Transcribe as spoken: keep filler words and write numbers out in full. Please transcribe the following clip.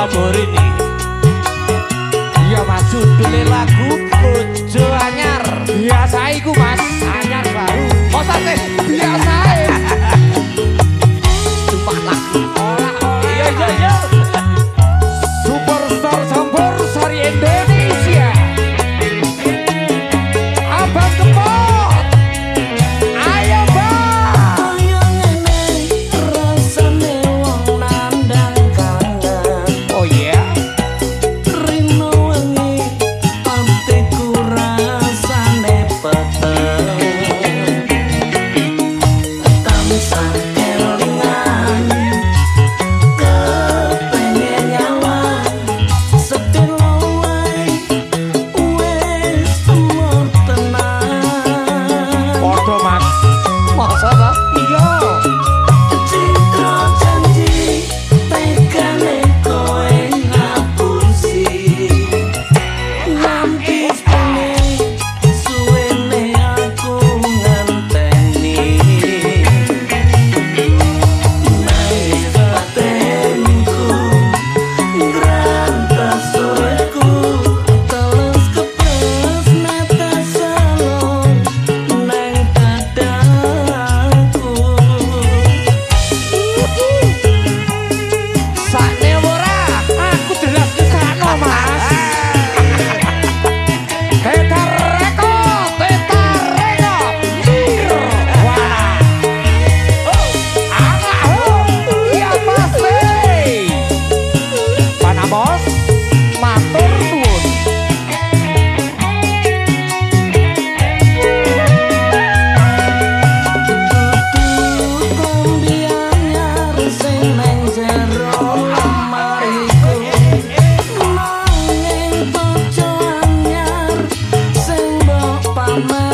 Lamborghini. Iya Mas, judulnya lagu Bojo Anyar. Biasa iku Mas, anyar baru. Masa teh biasa e. Sumpah lagu. Ora-ora. Iya iya iya. Superstar campur sari Indonesia. Abang Kempot. Ayo Bang. Oh iya. Podo Mas. Masa tak? Iya. Sakne ora, aku jelas kesana Mas. Tetar reko, tetar reko, Nirwana. Anak ho, iya pasti. Panamos, matur nuwun. Mama